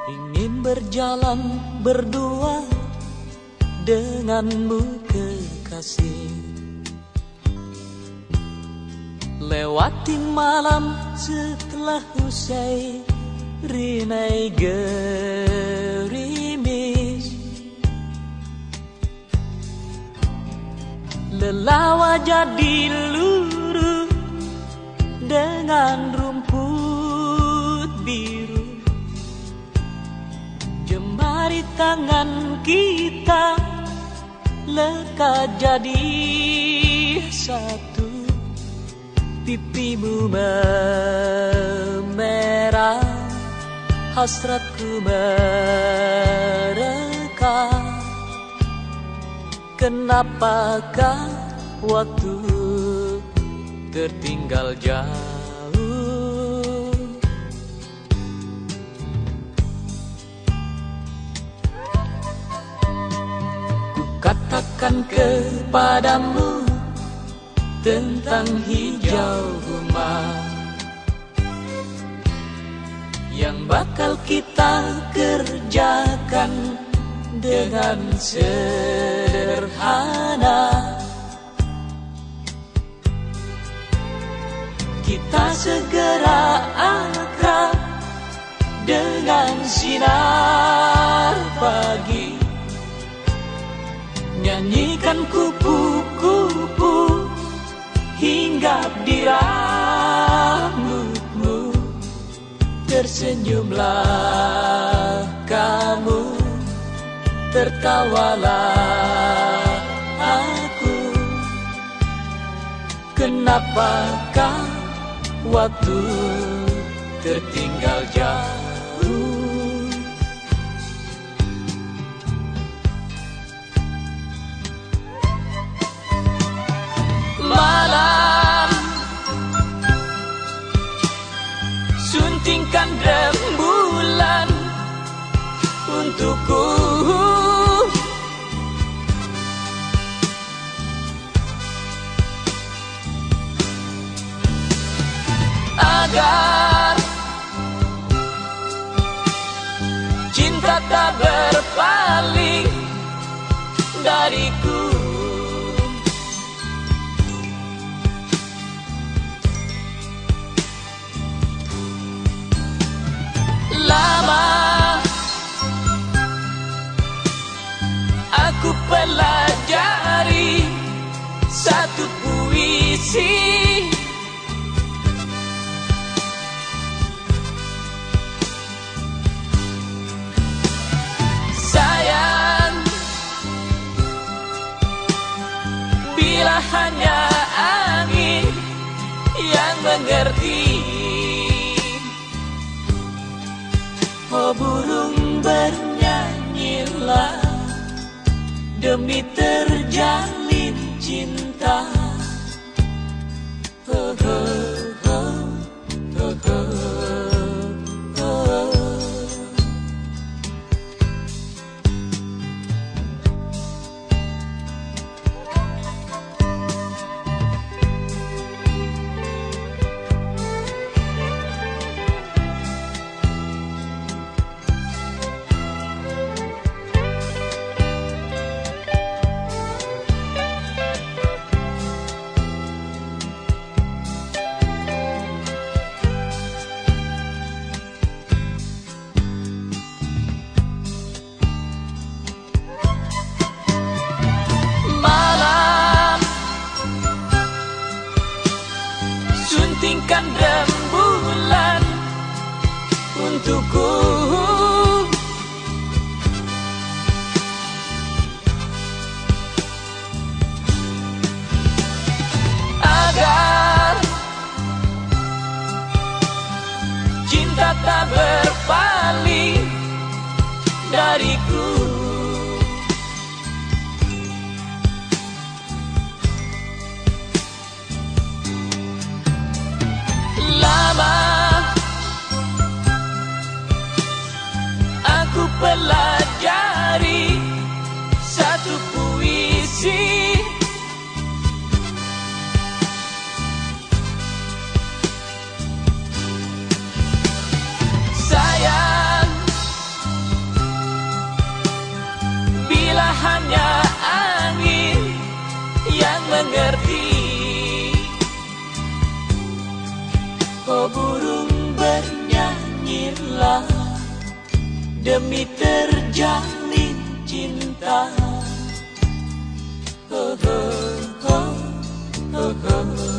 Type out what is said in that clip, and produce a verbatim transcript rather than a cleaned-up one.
Ingin berjalan berdua denganmu kekasih, lewati malam setelah usai rinai gerimis. Lelah jadi luruh dengan rumput biru, jemari tangan kita lekat jadi satu. Pipimu memerah, hasratku mereka. Kenapakah waktu tertinggal jauh? Ku katakan kepadamu tentang hijau rumah yang bakal kita kerjakan dengan sederhana. Kita segera akrab dengan sinar pagi, nyanyikan kupu-kupu hinggap di rambutmu. Tersenyumlah kamu, tertawalah aku. Kenapakah waktu tertinggal jauh? Malam, suntingkan rembulan untukku, agar cinta tak berpaling dariku. Lama aku pelajari satu puisi, sayang, bila hanya angin yang mengerti. Oh burung bernyanyilah demi terjalin cinta. Oh, oh, oh, oh, oh, oh. Suntingkan rembulan untukku, agar cinta tak berpaling dariku. Lama aku pelajari satu puisi, Oh burung bernyanyilah demi terjalin cinta. Oh, oh, oh, oh, oh.